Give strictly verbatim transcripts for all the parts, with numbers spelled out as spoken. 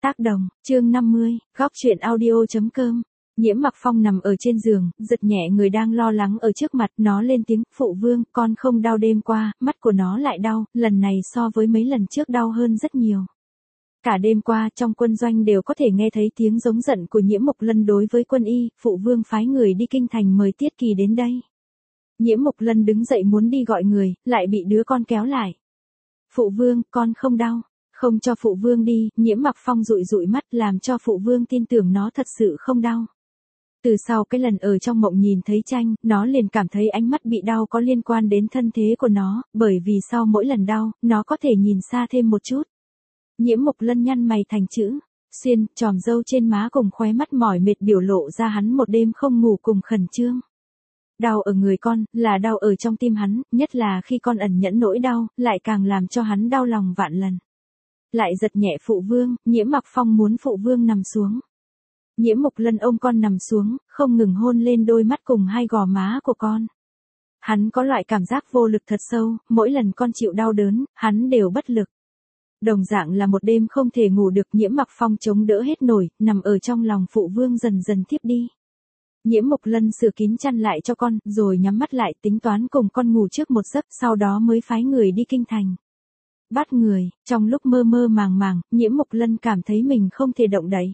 Tác đồng, chương năm mươi, góc truyện audio chấm com. Nhiễm Mặc Phong nằm ở trên giường, giật nhẹ người đang lo lắng ở trước mặt, nó lên tiếng, phụ vương, con không đau đêm qua, mắt của nó lại đau, lần này so với mấy lần trước đau hơn rất nhiều. Cả đêm qua, trong quân doanh đều có thể nghe thấy tiếng giống giận của Nhiễm Mộc Lân đối với quân y, phụ vương phái người đi kinh thành mời Tiết Kỳ đến đây. Nhiễm Mộc Lân đứng dậy muốn đi gọi người, lại bị đứa con kéo lại. Phụ vương, con không đau. Không cho phụ vương đi, Nhiễm Mặc Phong dụi dụi mắt làm cho phụ vương tin tưởng nó thật sự không đau. Từ sau cái lần ở trong mộng nhìn thấy tranh, nó liền cảm thấy ánh mắt bị đau có liên quan đến thân thế của nó, bởi vì sau mỗi lần đau, nó có thể nhìn xa thêm một chút. Nhiễm Mộc Lân nhăn mày thành chữ, xuyên, tròm râu trên má cùng khóe mắt mỏi mệt biểu lộ ra hắn một đêm không ngủ cùng khẩn trương. Đau ở người con, là đau ở trong tim hắn, nhất là khi con ẩn nhẫn nỗi đau, lại càng làm cho hắn đau lòng vạn lần. Lại giật nhẹ phụ vương, Nhiễm Mặc Phong muốn phụ vương nằm xuống. Nhiễm Mộc Lân ôm con nằm xuống, không ngừng hôn lên đôi mắt cùng hai gò má của con. Hắn có loại cảm giác vô lực thật sâu, mỗi lần con chịu đau đớn, hắn đều bất lực. Đồng dạng là một đêm không thể ngủ được, Nhiễm Mặc Phong chống đỡ hết nổi, nằm ở trong lòng phụ vương dần dần thiếp đi. Nhiễm Mộc Lân sửa kín chăn lại cho con, rồi nhắm mắt lại tính toán cùng con ngủ trước một giấc, sau đó mới phái người đi kinh thành. Bắt người, trong lúc mơ mơ màng màng, Nhiễm Mộc Lân cảm thấy mình không thể động đậy.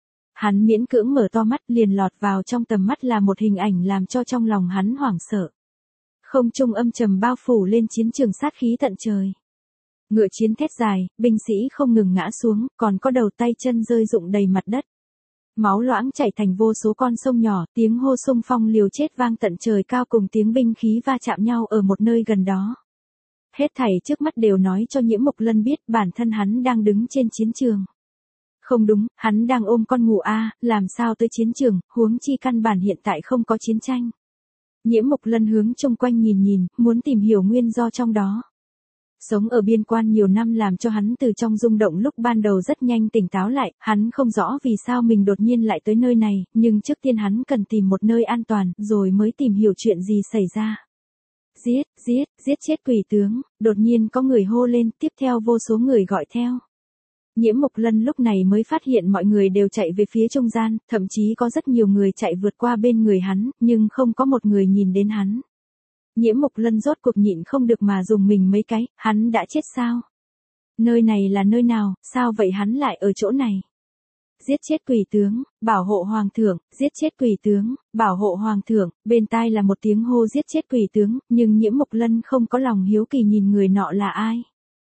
Hắn miễn cưỡng mở to mắt, liền lọt vào trong tầm mắt là một hình ảnh làm cho trong lòng hắn hoảng sợ. Không trung âm trầm bao phủ lên chiến trường sát khí tận trời. Ngựa chiến thét dài, binh sĩ không ngừng ngã xuống, còn có đầu tay chân rơi rụng đầy mặt đất. Máu loãng chảy thành vô số con sông nhỏ, tiếng hô xung phong liều chết vang tận trời cao cùng tiếng binh khí va chạm nhau ở một nơi gần đó. Hết thảy trước mắt đều nói cho Nhiễm Mộc Lân biết bản thân hắn đang đứng trên chiến trường. Không đúng, hắn đang ôm con ngủ a, à, làm sao tới chiến trường, huống chi căn bản hiện tại không có chiến tranh. Nhiễm Mộc Lân hướng chung quanh nhìn nhìn, muốn tìm hiểu nguyên do trong đó. Sống ở biên quan nhiều năm làm cho hắn từ trong rung động lúc ban đầu rất nhanh tỉnh táo lại, hắn không rõ vì sao mình đột nhiên lại tới nơi này, nhưng trước tiên hắn cần tìm một nơi an toàn, rồi mới tìm hiểu chuyện gì xảy ra. Giết, giết, giết chết quỷ tướng, đột nhiên có người hô lên, tiếp theo vô số người gọi theo. Nhiễm Mộc Lân lúc này mới phát hiện mọi người đều chạy về phía trung gian, thậm chí có rất nhiều người chạy vượt qua bên người hắn, nhưng không có một người nhìn đến hắn. Nhiễm Mộc Lân rốt cuộc nhịn không được mà dùng mình mấy cái, hắn đã chết sao? Nơi này là nơi nào, sao vậy hắn lại ở chỗ này? Giết chết quỷ tướng, bảo hộ hoàng thượng, giết chết quỷ tướng, bảo hộ hoàng thượng, bên tai là một tiếng hô giết chết quỷ tướng, nhưng Nhiễm Mộc Lân không có lòng hiếu kỳ nhìn người nọ là ai.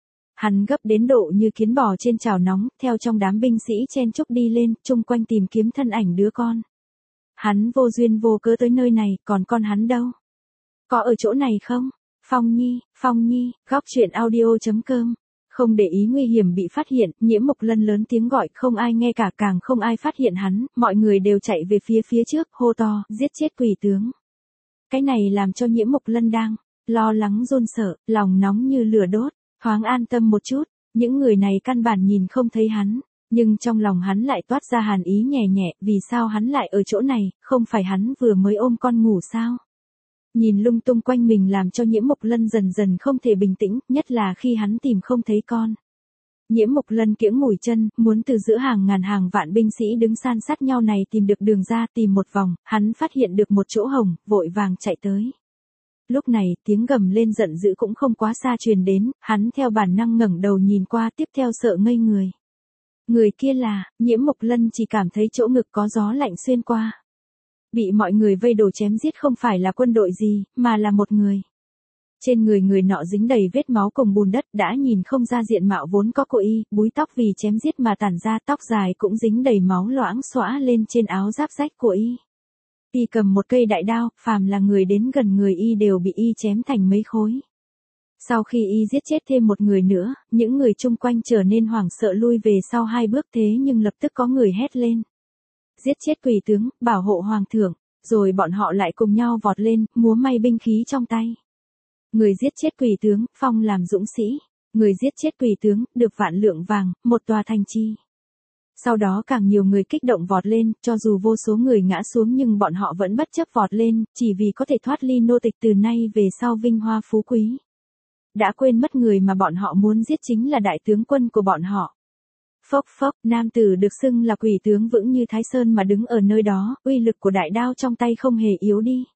Hắn gấp đến độ như kiến bò trên chảo nóng, theo trong đám binh sĩ chen chúc đi lên, chung quanh tìm kiếm thân ảnh đứa con. Hắn vô duyên vô cớ tới nơi này, còn con hắn đâu? Có ở chỗ này không? Phong Nhi, Phong Nhi, góc truyện audio chấm com. Không để ý nguy hiểm bị phát hiện, Nhiễm Mộc Lân lớn tiếng gọi, không ai nghe cả, càng không ai phát hiện hắn, mọi người đều chạy về phía phía trước, hô to, giết chết quỷ tướng. Cái này làm cho Nhiễm Mộc Lân đang lo lắng run sợ, lòng nóng như lửa đốt, thoáng an tâm một chút, những người này căn bản nhìn không thấy hắn, nhưng trong lòng hắn lại toát ra hàn ý nhẹ nhẹ, vì sao hắn lại ở chỗ này, không phải hắn vừa mới ôm con ngủ sao? Nhìn lung tung quanh mình làm cho Nhiễm Mộc Lân dần dần không thể bình tĩnh, nhất là khi hắn tìm không thấy con. Nhiễm Mộc Lân kiễng mũi chân, muốn từ giữa hàng ngàn hàng vạn binh sĩ đứng san sát nhau này tìm được đường ra, tìm một vòng, hắn phát hiện được một chỗ hồng, vội vàng chạy tới. Lúc này, tiếng gầm lên giận dữ cũng không quá xa truyền đến, hắn theo bản năng ngẩng đầu nhìn qua, tiếp theo sợ ngây người. Người kia là, Nhiễm Mộc Lân chỉ cảm thấy chỗ ngực có gió lạnh xuyên qua. Bị mọi người vây đổ chém giết không phải là quân đội gì, mà là một người. Trên người người nọ dính đầy vết máu cùng bùn đất, đã nhìn không ra diện mạo vốn có của y, búi tóc vì chém giết mà tản ra, tóc dài cũng dính đầy máu loãng xõa lên trên áo giáp rách của y. Y cầm một cây đại đao, phàm là người đến gần người y đều bị y chém thành mấy khối. Sau khi y giết chết thêm một người nữa, những người chung quanh trở nên hoảng sợ lui về sau hai bước, thế nhưng lập tức có người hét lên. Giết chết quỷ tướng, bảo hộ hoàng thượng, rồi bọn họ lại cùng nhau vọt lên, múa may binh khí trong tay. Người giết chết quỷ tướng, phong làm dũng sĩ, người giết chết quỷ tướng, được vạn lượng vàng, một tòa thành trì. Sau đó càng nhiều người kích động vọt lên, cho dù vô số người ngã xuống nhưng bọn họ vẫn bất chấp vọt lên, chỉ vì có thể thoát ly nô tịch từ nay về sau vinh hoa phú quý. Đã quên mất người mà bọn họ muốn giết chính là đại tướng quân của bọn họ. Phốc phốc, nam tử được xưng là quỷ tướng vững như Thái Sơn mà đứng ở nơi đó, uy lực của đại đao trong tay không hề yếu đi.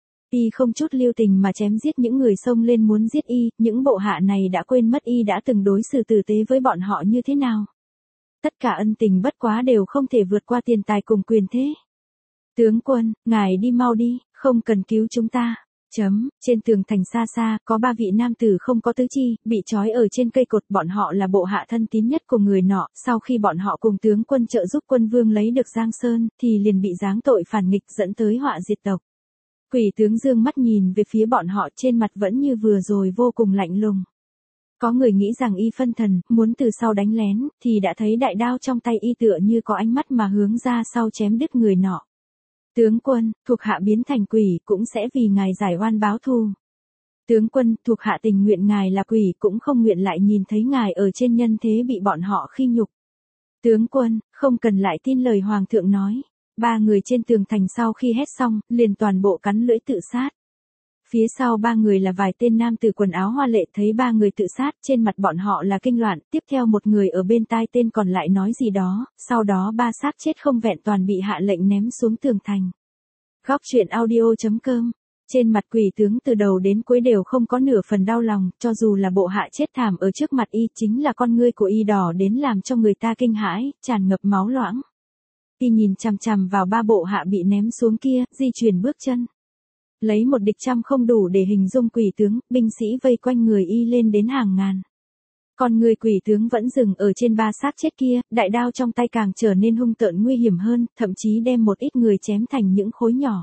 Y không chút lưu tình mà chém giết những người xông lên muốn giết y, những bộ hạ này đã quên mất y đã từng đối xử tử tế với bọn họ như thế nào. Tất cả ân tình bất quá đều không thể vượt qua tiền tài cùng quyền thế. Tướng quân, ngài đi mau đi, không cần cứu chúng ta. Chấm, trên tường thành xa xa, có ba vị nam tử không có tứ chi, bị trói ở trên cây cột, bọn họ là bộ hạ thân tín nhất của người nọ, sau khi bọn họ cùng tướng quân trợ giúp quân vương lấy được Giang Sơn, thì liền bị giáng tội phản nghịch dẫn tới họa diệt tộc. Quỷ tướng dương mắt nhìn về phía bọn họ, trên mặt vẫn như vừa rồi vô cùng lạnh lùng. Có người nghĩ rằng y phân thần, muốn từ sau đánh lén, thì đã thấy đại đao trong tay y tựa như có ánh mắt mà hướng ra sau chém đứt người nọ. Tướng quân, thuộc hạ biến thành quỷ cũng sẽ vì ngài giải oan báo thù. Tướng quân, thuộc hạ tình nguyện ngài là quỷ cũng không nguyện lại nhìn thấy ngài ở trên nhân thế bị bọn họ khi nhục. Tướng quân, không cần lại tin lời hoàng thượng nói. Ba người trên tường thành sau khi hét xong, liền toàn bộ cắn lưỡi tự sát. Phía sau ba người là vài tên nam tử quần áo hoa lệ, thấy ba người tự sát, trên mặt bọn họ là kinh loạn, tiếp theo một người ở bên tai tên còn lại nói gì đó, sau đó ba xác chết không vẹn toàn bị hạ lệnh ném xuống tường thành. Góc truyện audio chấm com. Trên mặt quỷ tướng từ đầu đến cuối đều không có nửa phần đau lòng, cho dù là bộ hạ chết thảm ở trước mặt y, chính là con ngươi của y đỏ đến làm cho người ta kinh hãi, tràn ngập máu loãng. Y nhìn chằm chằm vào ba bộ hạ bị ném xuống kia, di chuyển bước chân. Lấy một địch trăm không đủ để hình dung quỷ tướng, binh sĩ vây quanh người y lên đến hàng ngàn. Còn người quỷ tướng vẫn dừng ở trên ba xác chết kia, đại đao trong tay càng trở nên hung tợn nguy hiểm hơn, thậm chí đem một ít người chém thành những khối nhỏ.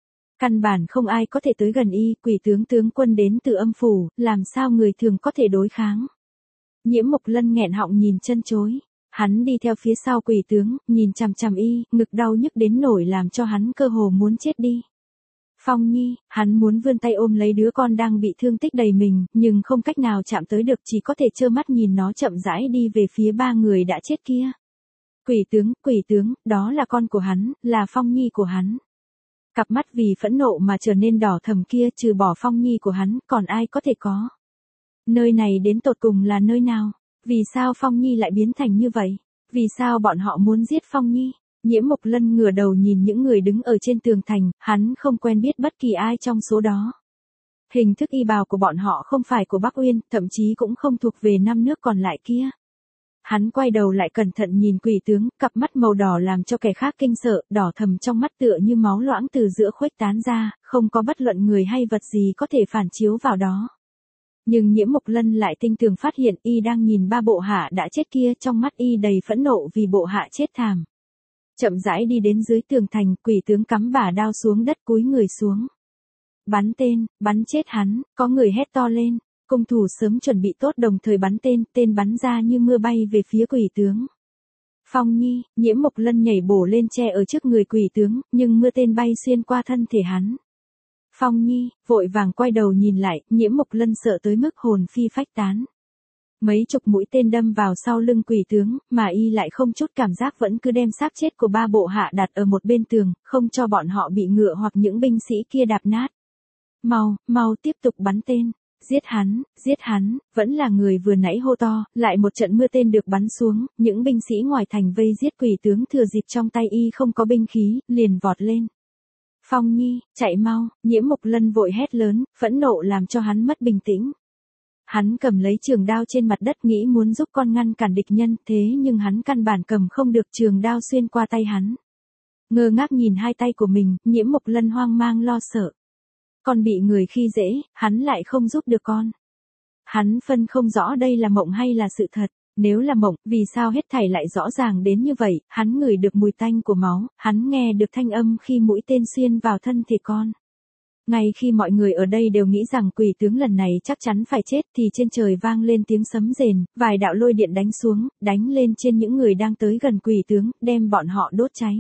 Căn bản không ai có thể tới gần y, quỷ tướng tướng quân đến từ âm phủ, làm sao người thường có thể đối kháng. Nhiễm Mộc Lân nghẹn họng nhìn chân chối. Hắn đi theo phía sau quỷ tướng, nhìn chằm chằm y, ngực đau nhức đến nổi làm cho hắn cơ hồ muốn chết đi. Phong Nhi, hắn muốn vươn tay ôm lấy đứa con đang bị thương tích đầy mình, nhưng không cách nào chạm tới được, chỉ có thể trơ mắt nhìn nó chậm rãi đi về phía ba người đã chết kia. Quỷ tướng, quỷ tướng, đó là con của hắn, là Phong Nhi của hắn. Cặp mắt vì phẫn nộ mà trở nên đỏ thẫm kia, trừ bỏ Phong Nhi của hắn, còn ai có thể có. Nơi này đến tột cùng là nơi nào? Vì sao Phong Nhi lại biến thành như vậy? Vì sao bọn họ muốn giết Phong Nhi? Nhiễm Mộc Lân ngửa đầu nhìn những người đứng ở trên tường thành, hắn không quen biết bất kỳ ai trong số đó. Hình thức y bào của bọn họ không phải của Bắc Uyên, thậm chí cũng không thuộc về năm nước còn lại kia. Hắn quay đầu lại cẩn thận nhìn quỷ tướng, cặp mắt màu đỏ làm cho kẻ khác kinh sợ, đỏ thầm trong mắt tựa như máu loãng từ giữa khuếch tán ra, không có bất luận người hay vật gì có thể phản chiếu vào đó. Nhưng Nhiễm Mộc Lân lại tinh tường phát hiện y đang nhìn ba bộ hạ đã chết kia, trong mắt y đầy phẫn nộ vì bộ hạ chết thảm. Chậm rãi đi đến dưới tường thành, quỷ tướng cắm bả đao xuống đất cúi người xuống. Bắn tên, bắn chết hắn, có người hét to lên, cung thủ sớm chuẩn bị tốt đồng thời bắn tên, tên bắn ra như mưa bay về phía quỷ tướng. Phong Nhi, Nhiễm Mộc Lân nhảy bổ lên che ở trước người quỷ tướng, nhưng mưa tên bay xuyên qua thân thể hắn. Phong Nhi, vội vàng quay đầu nhìn lại, Nhiễm Mộc Lân sợ tới mức hồn phi phách tán. Mấy chục mũi tên đâm vào sau lưng quỷ tướng, mà y lại không chút cảm giác vẫn cứ đem xác chết của ba bộ hạ đặt ở một bên tường, không cho bọn họ bị ngựa hoặc những binh sĩ kia đạp nát. Mau, mau tiếp tục bắn tên. Giết hắn, giết hắn, vẫn là người vừa nãy hô to, lại một trận mưa tên được bắn xuống, những binh sĩ ngoài thành vây giết quỷ tướng thừa dịp trong tay y không có binh khí, liền vọt lên. Phong Nhi, chạy mau, Nhiễm Mộc Lân vội hét lớn, phẫn nộ làm cho hắn mất bình tĩnh. Hắn cầm lấy trường đao trên mặt đất nghĩ muốn giúp con ngăn cản địch nhân, thế nhưng hắn căn bản cầm không được, trường đao xuyên qua tay hắn. Ngơ ngác nhìn hai tay của mình, Nhiễm Mộc Lân hoang mang lo sợ. Con bị người khi dễ, hắn lại không giúp được con. Hắn phân không rõ đây là mộng hay là sự thật. Nếu là mộng, vì sao hết thảy lại rõ ràng đến như vậy, hắn ngửi được mùi tanh của máu, hắn nghe được thanh âm khi mũi tên xuyên vào thân thể con. Ngay khi mọi người ở đây đều nghĩ rằng quỷ tướng lần này chắc chắn phải chết thì trên trời vang lên tiếng sấm rền, vài đạo lôi điện đánh xuống, đánh lên trên những người đang tới gần quỷ tướng, đem bọn họ đốt cháy.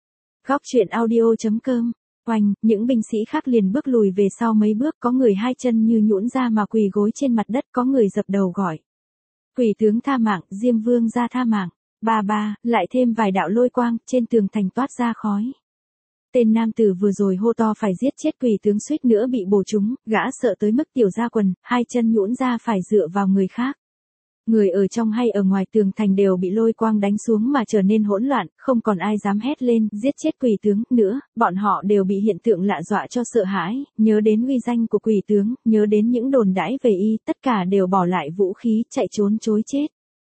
Góc truyện audio chấm com. Oanh, những binh sĩ khác liền bước lùi về sau mấy bước, có người hai chân như nhũn ra mà quỳ gối trên mặt đất, có người dập đầu gọi. Quỷ tướng tha mạng, Diêm Vương ra tha mạng. Ba ba, lại thêm vài đạo lôi quang, trên tường thành toát ra khói. Tên nam tử vừa rồi hô to phải giết chết quỷ tướng suýt nữa bị bổ trúng, gã sợ tới mức tiểu ra quần, hai chân nhũn ra phải dựa vào người khác. Người ở trong hay ở ngoài tường thành đều bị lôi quang đánh xuống mà trở nên hỗn loạn, không còn ai dám hét lên, giết chết quỷ tướng, nữa, bọn họ đều bị hiện tượng lạ dọa cho sợ hãi, nhớ đến uy danh của quỷ tướng, nhớ đến những đồn đãi về y, tất cả đều bỏ lại vũ khí, chạy trốn chối chết.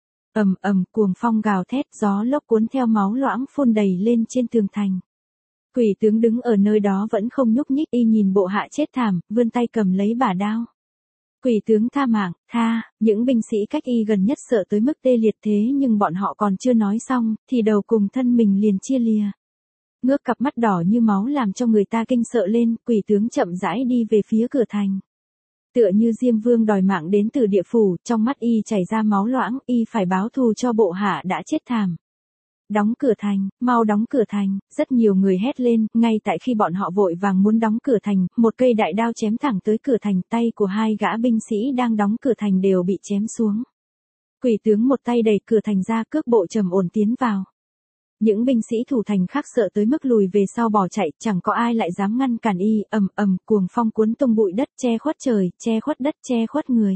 Ầm ầm, cuồng phong gào thét, gió lốc cuốn theo máu loãng phun đầy lên trên tường thành. Quỷ tướng đứng ở nơi đó vẫn không nhúc nhích, y nhìn bộ hạ chết thảm, vươn tay cầm lấy bả đao. Quỷ tướng tha mạng, tha, những binh sĩ cách y gần nhất sợ tới mức tê liệt thế nhưng bọn họ còn chưa nói xong, thì đầu cùng thân mình liền chia lìa. Ngước cặp mắt đỏ như máu làm cho người ta kinh sợ lên, quỷ tướng chậm rãi đi về phía cửa thành. Tựa như Diêm Vương đòi mạng đến từ địa phủ, trong mắt y chảy ra máu loãng, y phải báo thù cho bộ hạ đã chết thảm. Đóng cửa thành, mau đóng cửa thành, rất nhiều người hét lên, ngay tại khi bọn họ vội vàng muốn đóng cửa thành, một cây đại đao chém thẳng tới cửa thành, tay của hai gã binh sĩ đang đóng cửa thành đều bị chém xuống. Quỷ tướng một tay đẩy cửa thành ra, cước bộ trầm ổn tiến vào. Những binh sĩ thủ thành khác sợ tới mức lùi về sau bỏ chạy, chẳng có ai lại dám ngăn cản y, ầm ầm, cuồng phong cuốn tung bụi đất, che khuất trời, che khuất đất, che khuất người.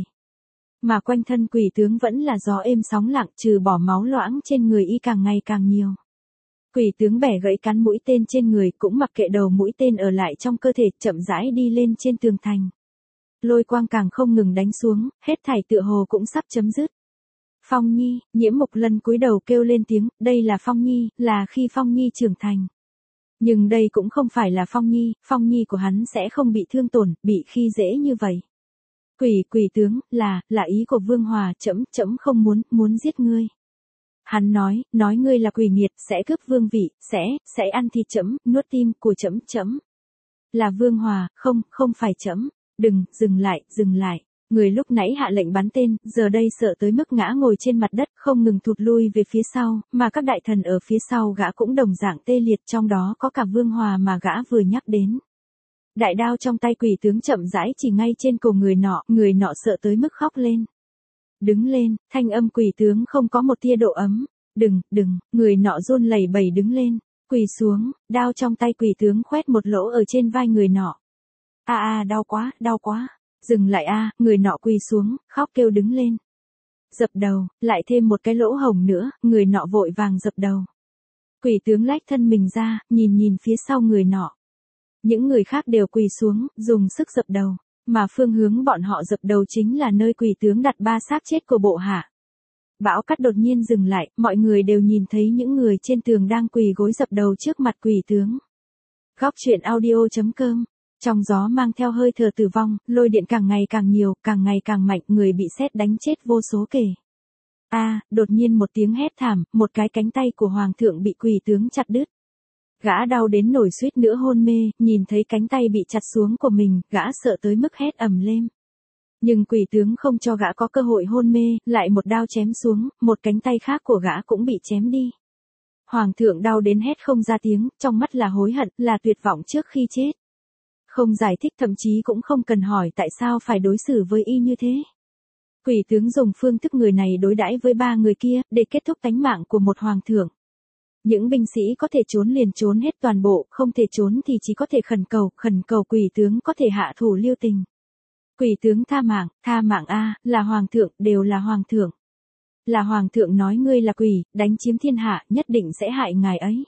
Mà quanh thân quỷ tướng vẫn là gió êm sóng lặng, trừ bỏ máu loãng trên người y càng ngày càng nhiều. Quỷ tướng bẻ gãy cán mũi tên trên người, cũng mặc kệ đầu mũi tên ở lại trong cơ thể, chậm rãi đi lên trên tường thành. Lôi quang càng không ngừng đánh xuống, hết thảy tựa hồ cũng sắp chấm dứt. Phong Nhi, Nhiễm Mục Lân cúi đầu kêu lên tiếng, đây là Phong Nhi, là khi Phong Nhi trưởng thành. Nhưng đây cũng không phải là Phong Nhi, Phong Nhi của hắn sẽ không bị thương tổn, bị khi dễ như vậy. Quỷ, quỷ tướng, là, là ý của Vương Hòa, trẫm, trẫm không muốn, muốn giết ngươi. Hắn nói, nói ngươi là quỷ nghiệt, sẽ cướp vương vị, sẽ, sẽ ăn thịt trẫm, nuốt tim của trẫm, trẫm. Là Vương Hòa, không, không phải trẫm. Đừng, dừng lại, dừng lại. Người lúc nãy hạ lệnh bắn tên, giờ đây sợ tới mức ngã ngồi trên mặt đất, không ngừng thụt lui về phía sau, mà các đại thần ở phía sau gã cũng đồng dạng tê liệt, trong đó có cả Vương Hòa mà gã vừa nhắc đến. Đại đao trong tay quỷ tướng chậm rãi chỉ ngay trên cổ người nọ, người nọ sợ tới mức khóc lên. Đứng lên, thanh âm quỷ tướng không có một tia độ ấm. Đừng, đừng, người nọ run lẩy bẩy đứng lên, quỳ xuống, đao trong tay quỷ tướng khoét một lỗ ở trên vai người nọ. A a, đau quá, đau quá. Dừng lại a, người nọ quỳ xuống, khóc kêu đứng lên. Dập đầu, lại thêm một cái lỗ hổng nữa, người nọ vội vàng dập đầu. Quỷ tướng lách thân mình ra, nhìn nhìn phía sau người nọ. Những người khác đều quỳ xuống, dùng sức dập đầu, mà phương hướng bọn họ dập đầu chính là nơi quỷ tướng đặt ba xác chết của bộ hạ. Bão cát đột nhiên dừng lại, mọi người đều nhìn thấy những người trên tường đang quỳ gối dập đầu trước mặt quỷ tướng. Góc truyện audio chấm com. Trong gió mang theo hơi thở tử vong, lôi điện càng ngày càng nhiều, càng ngày càng mạnh, người bị sét đánh chết vô số kể. A, à, đột nhiên một tiếng hét thảm, một cái cánh tay của hoàng thượng bị quỷ tướng chặt đứt. Gã đau đến nổi suýt nữa hôn mê, nhìn thấy cánh tay bị chặt xuống của mình, gã sợ tới mức hét ầm lên. Nhưng quỷ tướng không cho gã có cơ hội hôn mê, lại một đao chém xuống, một cánh tay khác của gã cũng bị chém đi. Hoàng thượng đau đến hét không ra tiếng, trong mắt là hối hận, là tuyệt vọng trước khi chết. Không giải thích, thậm chí cũng không cần hỏi tại sao phải đối xử với y như thế. Quỷ tướng dùng phương thức người này đối đãi với ba người kia, để kết thúc tánh mạng của một hoàng thượng. Những binh sĩ có thể trốn liền trốn hết toàn bộ, không thể trốn thì chỉ có thể khẩn cầu, khẩn cầu quỷ tướng có thể hạ thủ lưu tình. Quỷ tướng tha mạng, tha mạng a, là hoàng thượng, đều là hoàng thượng. Là hoàng thượng nói ngươi là quỷ, đánh chiếm thiên hạ, nhất định sẽ hại ngài ấy.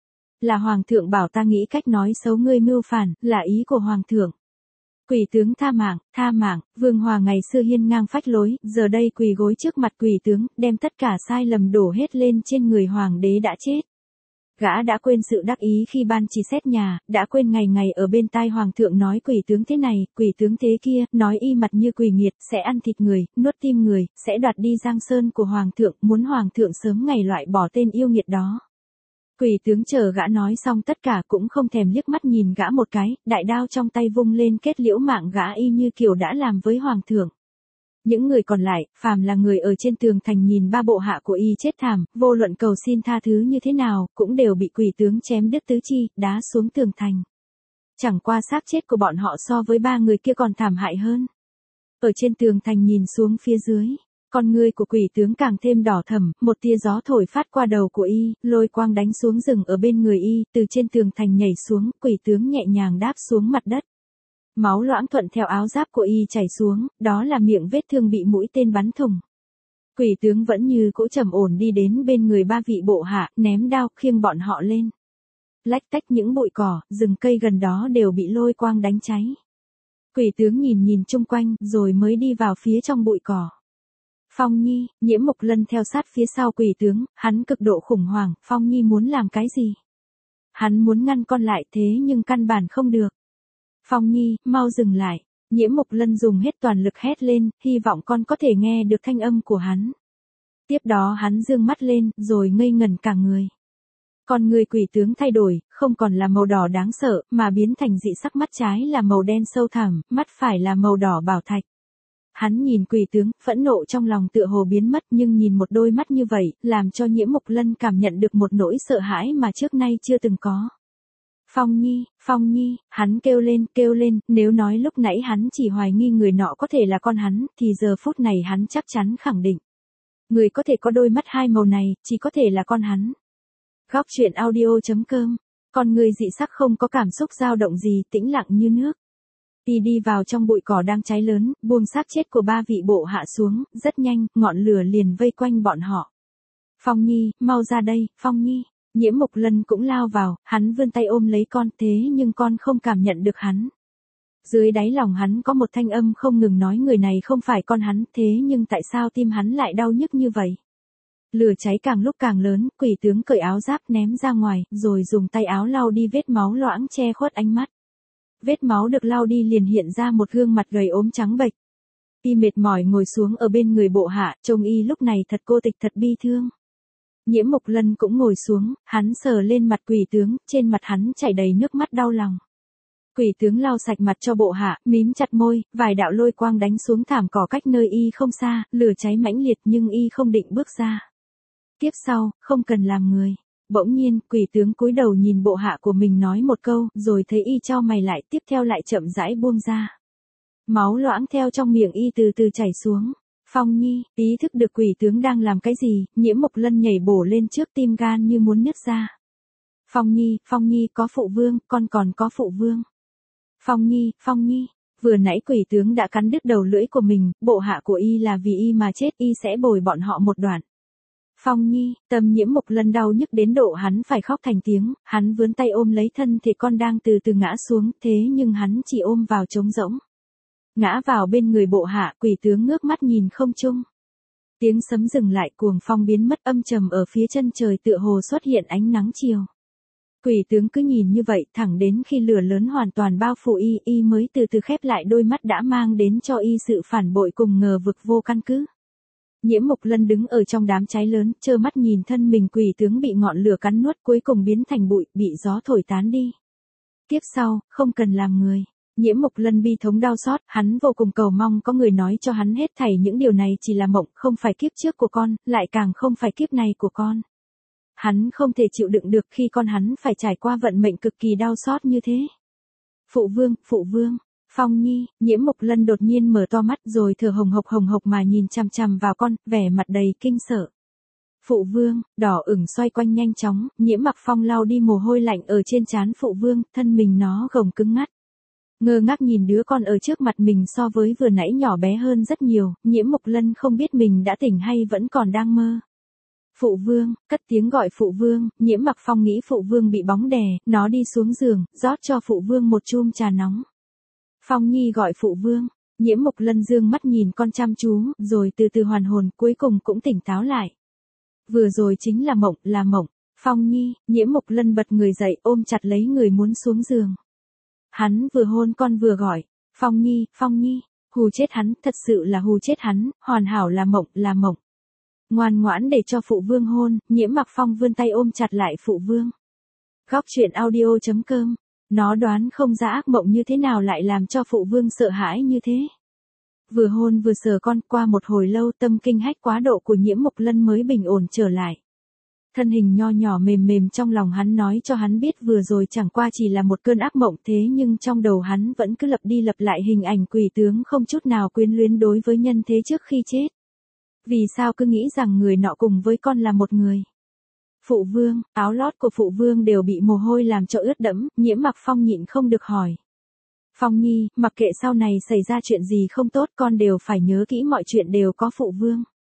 Là hoàng thượng bảo ta nghĩ cách nói xấu ngươi mưu phản, là ý của hoàng thượng. Quỷ tướng tha mạng, tha mạng, Vương Hòa ngày xưa hiên ngang phách lối, giờ đây quỳ gối trước mặt quỷ tướng, đem tất cả sai lầm đổ hết lên trên người hoàng đế đã chết. Gã đã quên sự đắc ý khi ban chỉ xét nhà, đã quên ngày ngày ở bên tai hoàng thượng nói quỷ tướng thế này, quỷ tướng thế kia, nói y mặt như quỷ nghiệt, sẽ ăn thịt người, nuốt tim người, sẽ đoạt đi giang sơn của hoàng thượng, muốn hoàng thượng sớm ngày loại bỏ tên yêu nghiệt đó. Quỷ tướng chờ gã nói xong tất cả cũng không thèm liếc mắt nhìn gã một cái, đại đao trong tay vung lên kết liễu mạng gã y như kiểu đã làm với hoàng thượng. Những người còn lại, phàm là người ở trên tường thành nhìn ba bộ hạ của y chết thảm, vô luận cầu xin tha thứ như thế nào, cũng đều bị quỷ tướng chém đứt tứ chi, đá xuống tường thành. Chẳng qua xác chết của bọn họ so với ba người kia còn thảm hại hơn. Ở trên tường thành nhìn xuống phía dưới, con ngươi của quỷ tướng càng thêm đỏ thẫm, một tia gió thổi phát qua đầu của y, lôi quang đánh xuống rừng ở bên người y, từ trên tường thành nhảy xuống, quỷ tướng nhẹ nhàng đáp xuống mặt đất. Máu loãng thuận theo áo giáp của y chảy xuống, đó là miệng vết thương bị mũi tên bắn thủng. Quỷ tướng vẫn như cũ trầm ổn đi đến bên người ba vị bộ hạ, ném đao khiêng bọn họ lên. Lách tách những bụi cỏ, rừng cây gần đó đều bị lôi quang đánh cháy. Quỷ tướng nhìn nhìn chung quanh, rồi mới đi vào phía trong bụi cỏ. Phong Nhi, Nhiễm Mộc Lân theo sát phía sau quỷ tướng, hắn cực độ khủng hoảng, Phong Nhi muốn làm cái gì? Hắn muốn ngăn con lại thế nhưng căn bản không được. Phong Nhi, mau dừng lại. Nhiễm Mộc Lân dùng hết toàn lực hét lên, hy vọng con có thể nghe được thanh âm của hắn. Tiếp đó hắn dương mắt lên, rồi ngây ngẩn cả người. Con người quỷ tướng thay đổi, không còn là màu đỏ đáng sợ, mà biến thành dị sắc, mắt trái là màu đen sâu thẳm, mắt phải là màu đỏ bảo thạch. Hắn nhìn quỷ tướng, phẫn nộ trong lòng tựa hồ biến mất, nhưng nhìn một đôi mắt như vậy, làm cho Nhiễm Mộc Lân cảm nhận được một nỗi sợ hãi mà trước nay chưa từng có. Phong Nhi, Phong Nhi, hắn kêu lên, kêu lên, nếu nói lúc nãy hắn chỉ hoài nghi người nọ có thể là con hắn, thì giờ phút này hắn chắc chắn khẳng định. Người có thể có đôi mắt hai màu này, chỉ có thể là con hắn. Góc truyện audio chấm com, con người dị sắc không có cảm xúc dao động gì, tĩnh lặng như nước. Y đi vào trong bụi cỏ đang cháy lớn, buông xác chết của ba vị bộ hạ xuống, rất nhanh, ngọn lửa liền vây quanh bọn họ. Phong Nhi, mau ra đây, Phong Nhi. Nhiễm Mộc Lân cũng lao vào, hắn vươn tay ôm lấy con, thế nhưng con không cảm nhận được hắn. Dưới đáy lòng hắn có một thanh âm không ngừng nói người này không phải con hắn, thế nhưng tại sao tim hắn lại đau nhức như vậy? Lửa cháy càng lúc càng lớn, quỷ tướng cởi áo giáp ném ra ngoài, rồi dùng tay áo lau đi vết máu loãng che khuất ánh mắt. Vết máu được lau đi liền hiện ra một gương mặt gầy ốm trắng bệch. Y mệt mỏi ngồi xuống ở bên người bộ hạ, trông y lúc này thật cô tịch, thật bi thương. Nhiễm Mộc Lân cũng ngồi xuống, hắn sờ lên mặt quỷ tướng, trên mặt hắn chảy đầy nước mắt đau lòng. Quỷ tướng lau sạch mặt cho bộ hạ, mím chặt môi, vài đạo lôi quang đánh xuống thảm cỏ cách nơi y không xa, lửa cháy mãnh liệt nhưng y không định bước ra. Tiếp sau, không cần làm người. Bỗng nhiên, quỷ tướng cúi đầu nhìn bộ hạ của mình nói một câu, rồi thấy y chau mày lại, tiếp theo lại chậm rãi buông ra. Máu loãng theo trong miệng y từ từ chảy xuống. Phong Nhi, ý thức được quỷ tướng đang làm cái gì, Nhiễm Mộc Lân nhảy bổ lên trước, tim gan như muốn nứt ra. Phong Nhi, Phong Nhi có phụ vương, con còn có phụ vương. Phong Nhi, Phong Nhi, vừa nãy quỷ tướng đã cắn đứt đầu lưỡi của mình, bộ hạ của y là vì y mà chết, y sẽ bồi bọn họ một đoạn. Phong Nhi, tâm Nhiễm Mộc Lân đau nhức đến độ hắn phải khóc thành tiếng, hắn vươn tay ôm lấy thân thể con đang từ từ ngã xuống, thế nhưng hắn chỉ ôm vào trống rỗng. Ngã vào bên người bộ hạ, quỷ tướng ngước mắt nhìn không trung. Tiếng sấm dừng lại, cuồng phong biến mất, âm trầm ở phía chân trời tựa hồ xuất hiện ánh nắng chiều. Quỷ tướng cứ nhìn như vậy, thẳng đến khi lửa lớn hoàn toàn bao phủ y, y mới từ từ khép lại đôi mắt đã mang đến cho y sự phản bội cùng ngờ vực vô căn cứ. Nhiễm Mộc Lân đứng ở trong đám cháy lớn, trơ mắt nhìn thân mình quỷ tướng bị ngọn lửa cắn nuốt, cuối cùng biến thành bụi, bị gió thổi tán đi. Tiếp sau, không cần làm người. Nhiễm Mộc Lân bi thống đau xót, hắn vô cùng cầu mong có người nói cho hắn hết thảy những điều này chỉ là mộng, không phải kiếp trước của con, lại càng không phải kiếp này của con. Hắn không thể chịu đựng được khi con hắn phải trải qua vận mệnh cực kỳ đau xót như thế. Phụ vương, phụ vương, Phong Nhi, Nhiễm Mộc Lân đột nhiên mở to mắt rồi thở hồng hộc hồng hộc mà nhìn chằm chằm vào con, vẻ mặt đầy kinh sợ. Phụ vương, đỏ ửng xoay quanh nhanh chóng, Nhiễm Mặc Phong lau đi mồ hôi lạnh ở trên trán phụ vương, thân mình nó gồng cứng ngắt. Ngơ ngác nhìn đứa con ở trước mặt mình so với vừa nãy nhỏ bé hơn rất nhiều, Nhiễm Mộc Lân không biết mình đã tỉnh hay vẫn còn đang mơ. Phụ vương, cất tiếng gọi phụ vương, Nhiễm Mặc Phong nghĩ phụ vương bị bóng đè, nó đi xuống giường, rót cho phụ vương một chum trà nóng. Phong Nhi gọi phụ vương, Nhiễm Mộc Lân dương mắt nhìn con chăm chú, rồi từ từ hoàn hồn, cuối cùng cũng tỉnh táo lại. Vừa rồi chính là mộng, là mộng. Phong Nhi, Nhiễm Mộc Lân bật người dậy, ôm chặt lấy người muốn xuống giường. Hắn vừa hôn con vừa gọi, Phong Nhi, Phong Nhi, hù chết hắn, thật sự là hù chết hắn, hoàn hảo là mộng, là mộng. Ngoan ngoãn để cho phụ vương hôn, Nhiễm Mặc Phong vươn tay ôm chặt lại phụ vương. Góc truyện audio chấm com, nó đoán không ra ác mộng như thế nào lại làm cho phụ vương sợ hãi như thế. Vừa hôn vừa sờ con, qua một hồi lâu tâm kinh hách quá độ của Nhiễm Mộc Lân mới bình ổn trở lại. Thân hình nho nhỏ mềm mềm trong lòng hắn nói cho hắn biết vừa rồi chẳng qua chỉ là một cơn ác mộng, thế nhưng trong đầu hắn vẫn cứ lặp đi lặp lại hình ảnh quỷ tướng không chút nào quyến luyến đối với nhân thế trước khi chết. Vì sao cứ nghĩ rằng người nọ cùng với con là một người? Phụ vương, áo lót của phụ vương đều bị mồ hôi làm cho ướt đẫm, Nhiễm Mặc Phong nhịn không được hỏi. Phong Nhi, mặc kệ sau này xảy ra chuyện gì không tốt, con đều phải nhớ kỹ mọi chuyện đều có phụ vương.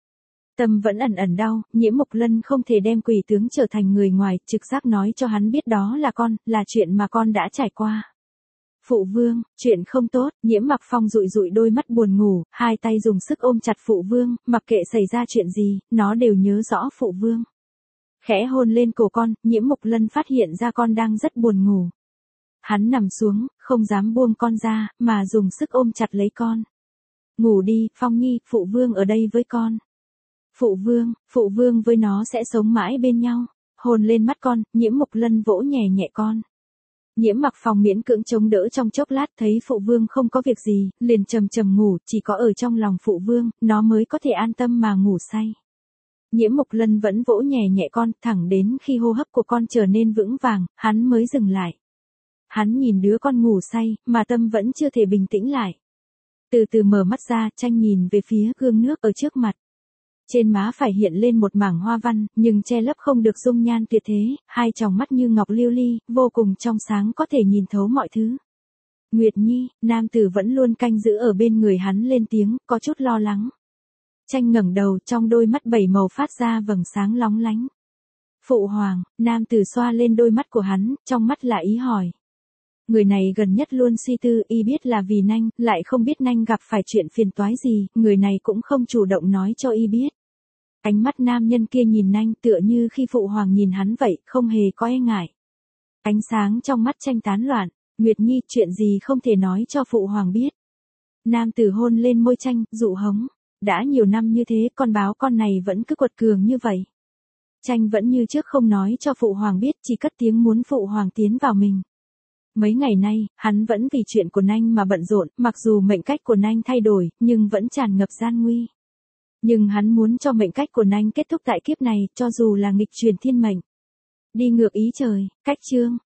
Tâm vẫn ẩn ẩn đau, Nhiễm Mộc Lân không thể đem quỷ tướng trở thành người ngoài, trực giác nói cho hắn biết đó là con, là chuyện mà con đã trải qua. Phụ vương, chuyện không tốt, Nhiễm Mặc Phong dụi dụi đôi mắt buồn ngủ, hai tay dùng sức ôm chặt phụ vương, mặc kệ xảy ra chuyện gì, nó đều nhớ rõ phụ vương. Khẽ hôn lên cổ con, Nhiễm Mộc Lân phát hiện ra con đang rất buồn ngủ. Hắn nằm xuống, không dám buông con ra, mà dùng sức ôm chặt lấy con. Ngủ đi, Phong Nhi, phụ vương ở đây với con. Phụ vương, phụ vương với nó sẽ sống mãi bên nhau. Hôn lên mắt con, Nhiễm Mộc Lân vỗ nhẹ nhẹ con. Nhiễm Mặc Phong miễn cưỡng chống đỡ trong chốc lát, thấy phụ vương không có việc gì, liền trầm trầm ngủ, chỉ có ở trong lòng phụ vương, nó mới có thể an tâm mà ngủ say. Nhiễm Mộc Lân vẫn vỗ nhẹ nhẹ con, thẳng đến khi hô hấp của con trở nên vững vàng, hắn mới dừng lại. Hắn nhìn đứa con ngủ say, mà tâm vẫn chưa thể bình tĩnh lại. Từ từ mở mắt ra, Tranh nhìn về phía gương nước ở trước mặt. Trên má phải hiện lên một mảng hoa văn, nhưng che lấp không được dung nhan tuyệt thế, hai tròng mắt như ngọc lưu ly, vô cùng trong sáng, có thể nhìn thấu mọi thứ. Nguyệt Nhi, nam tử vẫn luôn canh giữ ở bên người hắn lên tiếng, có chút lo lắng. Tranh ngẩng đầu, trong đôi mắt bảy màu phát ra vầng sáng lóng lánh. Phụ hoàng, nam tử xoa lên đôi mắt của hắn, trong mắt là ý hỏi. Người này gần nhất luôn suy tư, y biết là vì Nanh, lại không biết Nanh gặp phải chuyện phiền toái gì, người này cũng không chủ động nói cho y biết. Ánh mắt nam nhân kia nhìn Nanh tựa như khi phụ hoàng nhìn hắn vậy, không hề có e ngại. Ánh sáng trong mắt Tranh tán loạn, Nguyệt Nhi, chuyện gì không thể nói cho phụ hoàng biết. Nam tử hôn lên môi Tranh, dụ hống. Đã nhiều năm như thế, con báo con này vẫn cứ quật cường như vậy. Tranh vẫn như trước không nói cho phụ hoàng biết, chỉ cất tiếng muốn phụ hoàng tiến vào mình. Mấy ngày nay, hắn vẫn vì chuyện của Nanh mà bận rộn, mặc dù mệnh cách của Nanh thay đổi, nhưng vẫn tràn ngập gian nguy. Nhưng hắn muốn cho mệnh cách của Nanh kết thúc tại kiếp này, cho dù là nghịch truyền thiên mệnh. Đi ngược ý trời, cách chương.